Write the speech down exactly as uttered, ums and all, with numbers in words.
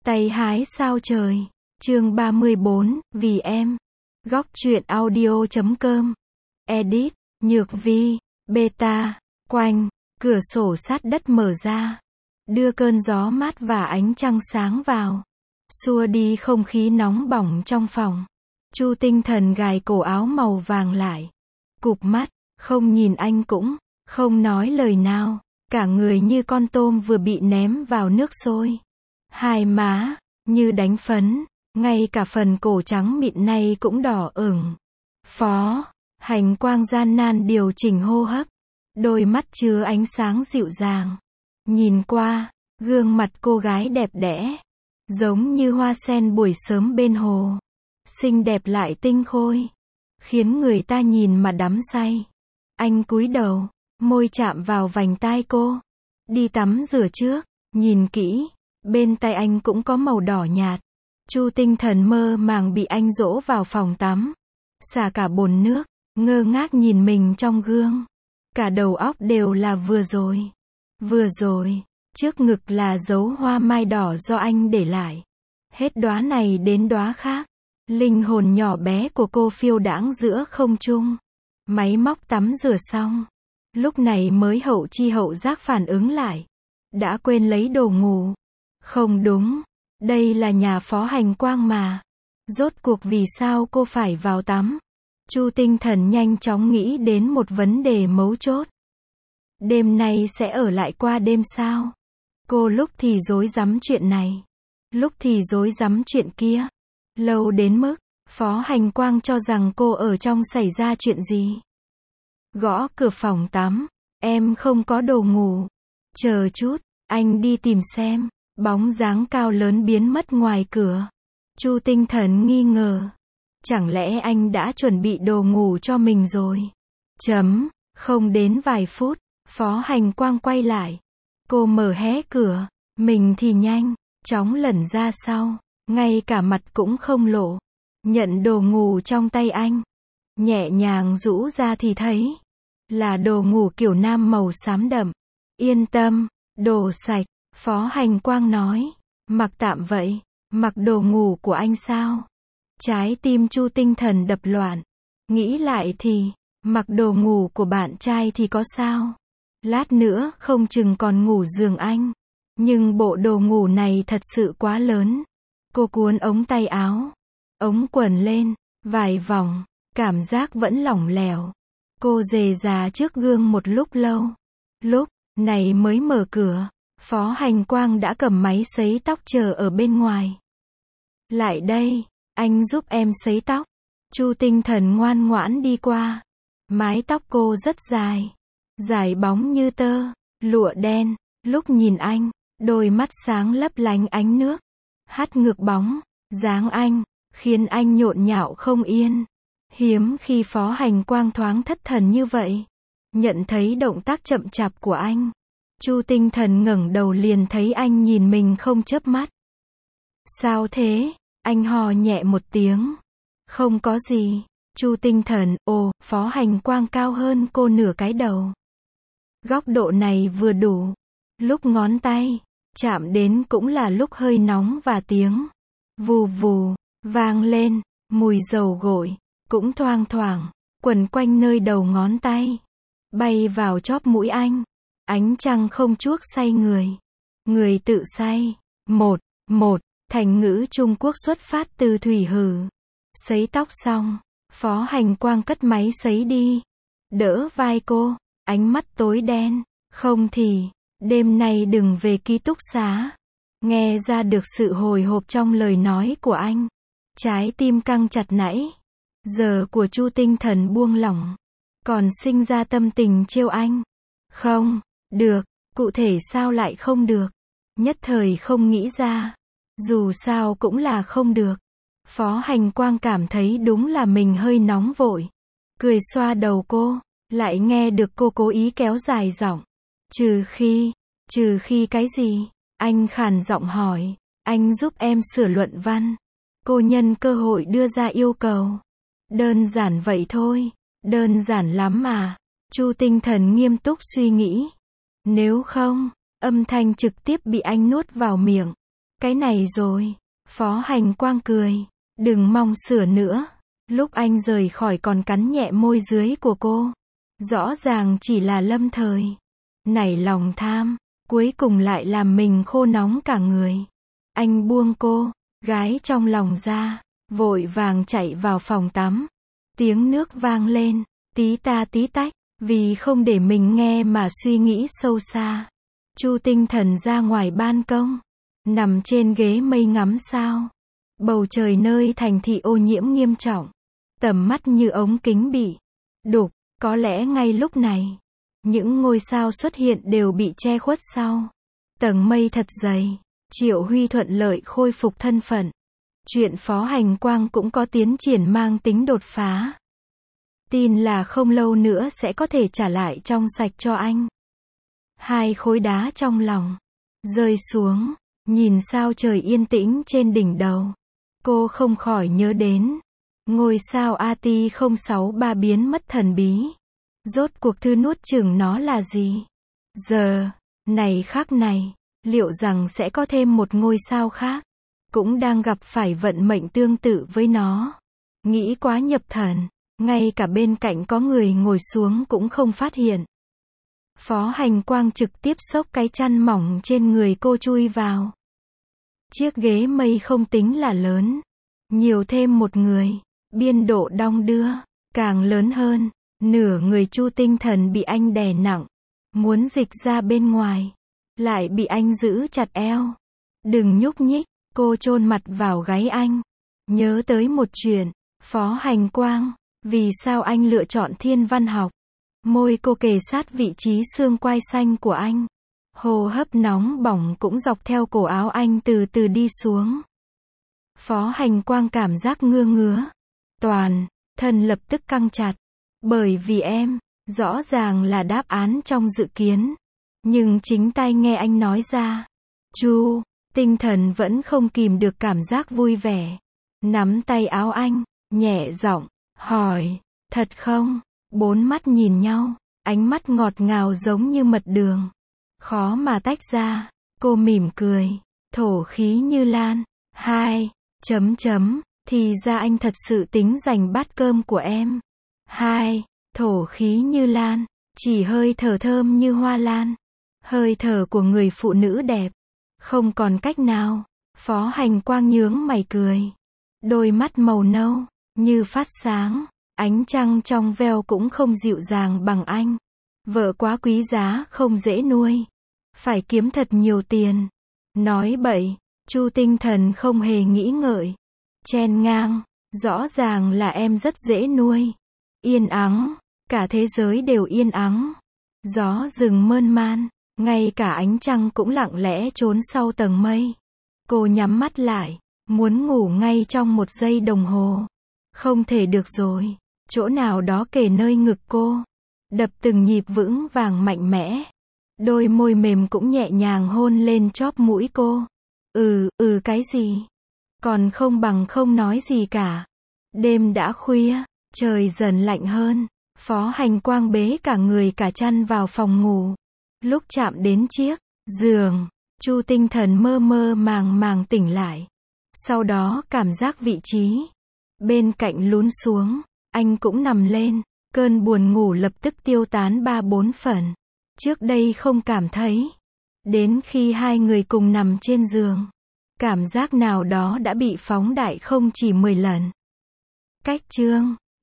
Tay hái sao trời. Chương ba mươi bốn, vì em. Góc truyện audio chấm com. Edit, Nhược Vi, Beta, Quanh, cửa sổ sát đất mở ra. Đưa cơn gió mát và ánh trăng sáng vào. Xua đi không khí nóng bỏng trong phòng. Chu Tinh Thần gài cổ áo màu vàng lại. Cụp mắt, không nhìn anh cũng, không nói lời nào. Cả người như con tôm vừa bị ném vào nước sôi. Hai má, như đánh phấn, ngay cả phần cổ trắng mịn này cũng đỏ ửng. Phó Hành Quang gian nan điều chỉnh hô hấp. Đôi mắt chứa ánh sáng dịu dàng. Nhìn qua, gương mặt cô gái đẹp đẽ. Giống như hoa sen buổi sớm bên hồ. Xinh đẹp lại tinh khôi. Khiến người ta nhìn mà đắm say. Anh cúi đầu, môi chạm vào vành tai cô. Đi tắm rửa trước, nhìn kỹ. Bên tay anh cũng có màu đỏ nhạt. Chu Tinh Thần mơ màng bị anh dỗ vào phòng tắm. Xả cả bồn nước, ngơ ngác nhìn mình trong gương. Cả đầu óc đều là vừa rồi. Vừa rồi, trước ngực là dấu hoa mai đỏ do anh để lại. Hết đóa này đến đóa khác. Linh hồn nhỏ bé của cô phiêu đãng giữa không trung. Máy móc tắm rửa xong. Lúc này mới hậu chi hậu giác phản ứng lại. Đã quên lấy đồ ngủ. Không đúng, đây là nhà Phó Hành Quang mà. Rốt cuộc vì sao cô phải vào tắm? Chu Tinh Thần nhanh chóng nghĩ đến một vấn đề mấu chốt. Đêm nay sẽ ở lại qua đêm sao? Cô lúc thì rối rắm chuyện này, lúc thì rối rắm chuyện kia. Lâu đến mức, Phó Hành Quang cho rằng cô ở trong xảy ra chuyện gì. Gõ cửa phòng tắm, em không có đồ ngủ. Chờ chút, anh đi tìm xem. Bóng dáng cao lớn biến mất ngoài cửa. Chu Tinh Thần nghi ngờ. Chẳng lẽ anh đã chuẩn bị đồ ngủ cho mình rồi? Chấm, không đến vài phút, Phó Hành Quang quay lại. Cô mở hé cửa, mình thì nhanh, chóng lẩn ra sau, ngay cả mặt cũng không lộ. Nhận đồ ngủ trong tay anh. Nhẹ nhàng rũ ra thì thấy. Là đồ ngủ kiểu nam màu xám đậm. Yên tâm, đồ sạch. Phó Hành Quang nói, mặc tạm vậy, mặc đồ ngủ của anh sao? Trái tim Chu Tinh Thần đập loạn. Nghĩ lại thì, mặc đồ ngủ của bạn trai thì có sao? Lát nữa không chừng còn ngủ giường anh. Nhưng bộ đồ ngủ này thật sự quá lớn. Cô cuốn ống tay áo, ống quần lên, vài vòng, cảm giác vẫn lỏng lẻo. Cô rề rà trước gương một lúc lâu. Lúc này mới mở cửa. Phó Hành Quang đã cầm máy sấy tóc chờ ở bên ngoài. Lại đây, anh giúp em sấy tóc. Chu Tinh Thần ngoan ngoãn đi qua. Mái tóc cô rất dài. Dài bóng như tơ, lụa đen. Lúc nhìn anh, đôi mắt sáng lấp lánh ánh nước. Hát ngược bóng, dáng anh, khiến anh nhộn nhạo không yên. Hiếm khi Phó Hành Quang thoáng thất thần như vậy. Nhận thấy động tác chậm chạp của anh. Chu Tinh Thần ngẩng đầu liền thấy anh nhìn mình không chớp mắt. Sao thế? Anh hò nhẹ một tiếng. Không có gì. Chu Tinh Thần, ồ, Phó Hành Quang cao hơn cô nửa cái đầu. Góc độ này vừa đủ. Lúc ngón tay chạm đến cũng là lúc hơi nóng và tiếng vù vù vang lên, mùi dầu gội cũng thoang thoảng quẩn quanh nơi đầu ngón tay, bay vào chóp mũi anh. Ánh trăng không chuốc say người. Người tự say. Một, một, thành ngữ Trung Quốc xuất phát từ thủy hử. Sấy tóc xong, Phó Hành Quang cất máy sấy đi. Đỡ vai cô, ánh mắt tối đen. Không thì, đêm nay đừng về ký túc xá. Nghe ra được sự hồi hộp trong lời nói của anh. Trái tim căng chặt nãy giờ của Chu Tinh Thần buông lỏng. Còn sinh ra tâm tình trêu anh. Không được, cụ thể sao lại không được? Nhất thời không nghĩ ra. Dù sao cũng là không được. Phó Hành Quang cảm thấy đúng là mình hơi nóng vội. Cười xoa đầu cô, lại nghe được cô cố ý kéo dài giọng. Trừ khi, trừ khi cái gì? Anh khàn giọng hỏi. Anh giúp em sửa luận văn. Cô nhân cơ hội đưa ra yêu cầu. Đơn giản vậy thôi. Đơn giản lắm mà. Chu Tinh Thần nghiêm túc suy nghĩ. Nếu không, âm thanh trực tiếp bị anh nuốt vào miệng. Cái này rồi. Phó Hành Quang cười. Đừng mong sửa nữa. Lúc anh rời khỏi còn cắn nhẹ môi dưới của cô. Rõ ràng chỉ là lâm thời. Nảy lòng tham. Cuối cùng lại làm mình khô nóng cả người. Anh buông cô, gái trong lòng ra. Vội vàng chạy vào phòng tắm. Tiếng nước vang lên. Tí ta tí tách. Vì không để mình nghe mà suy nghĩ sâu xa. Chu Tinh Thần ra ngoài ban công. Nằm trên ghế mây ngắm sao. Bầu trời nơi thành thị ô nhiễm nghiêm trọng. Tầm mắt như ống kính bị đục. Có lẽ ngay lúc này, những ngôi sao xuất hiện đều bị che khuất sau tầng mây thật dày. Triệu Huy thuận lợi khôi phục thân phận. Chuyện Phó Hành Quang cũng có tiến triển mang tính đột phá. Tin là không lâu nữa sẽ có thể trả lại trong sạch cho anh. Hai khối đá trong lòng rơi xuống, nhìn sao trời yên tĩnh trên đỉnh đầu. Cô không khỏi nhớ đến ngôi sao A T không sáu ba biến mất thần bí. Rốt cuộc thư nuốt chửng nó là gì? Giờ này khắc này, liệu rằng sẽ có thêm một ngôi sao khác cũng đang gặp phải vận mệnh tương tự với nó. Nghĩ quá nhập thần, ngay cả bên cạnh có người ngồi xuống cũng không phát hiện. Phó Hành Quang trực tiếp xốc cái chăn mỏng trên người cô chui vào. Chiếc ghế mây không tính là lớn, nhiều thêm một người, biên độ đong đưa càng lớn hơn. Nửa người Chu Tinh Thần bị anh đè nặng, muốn dịch ra bên ngoài, lại bị anh giữ chặt eo. Đừng nhúc nhích. Cô chôn mặt vào gáy anh. Nhớ tới một chuyện. Phó Hành Quang, vì sao anh lựa chọn thiên văn học? Môi cô kề sát vị trí xương quai xanh của anh. Hô hấp nóng bỏng cũng dọc theo cổ áo anh từ từ đi xuống. Phó Hành Quang cảm giác ngứa ngứa. Toàn thân lập tức căng chặt. Bởi vì em, rõ ràng là đáp án trong dự kiến. Nhưng chính tai nghe anh nói ra. Chu Tinh Thần vẫn không kìm được cảm giác vui vẻ. Nắm tay áo anh, nhẹ giọng hỏi, thật không? Bốn mắt nhìn nhau, ánh mắt ngọt ngào giống như mật đường. Khó mà tách ra. Cô mỉm cười, thổ khí như lan. Hai, chấm chấm, thì ra anh thật sự tính giành bát cơm của em. Hai, thổ khí như lan, chỉ hơi thở thơm như hoa lan. Hơi thở của người phụ nữ đẹp. Không còn cách nào. Phó Hành Quang nhướng mày cười. Đôi mắt màu nâu, như phát sáng. Ánh trăng trong veo cũng không dịu dàng bằng anh. Vợ quá quý giá không dễ nuôi. Phải kiếm thật nhiều tiền. Nói bậy. Chu Tinh Thần không hề nghĩ ngợi. Chen ngang. Rõ ràng là em rất dễ nuôi. Yên ắng. Cả thế giới đều yên ắng. Gió rừng mơn man. Ngay cả ánh trăng cũng lặng lẽ trốn sau tầng mây. Cô nhắm mắt lại. Muốn ngủ ngay trong một giây đồng hồ. Không thể được rồi. Chỗ nào đó kề nơi ngực cô. Đập từng nhịp vững vàng mạnh mẽ. Đôi môi mềm cũng nhẹ nhàng hôn lên chóp mũi cô. Ừ, ừ cái gì? Còn không bằng không nói gì cả. Đêm đã khuya, trời dần lạnh hơn. Phó Hành Quang bế cả người cả chăn vào phòng ngủ. Lúc chạm đến chiếc giường, Chu Tinh Thần mơ mơ màng màng tỉnh lại. Sau đó cảm giác vị trí bên cạnh lún xuống, anh cũng nằm lên. Cơn buồn ngủ lập tức tiêu tán ba bốn phần. Trước đây không cảm thấy. Đến khi hai người cùng nằm trên giường, cảm giác nào đó đã bị phóng đại không chỉ mười lần. Cách chương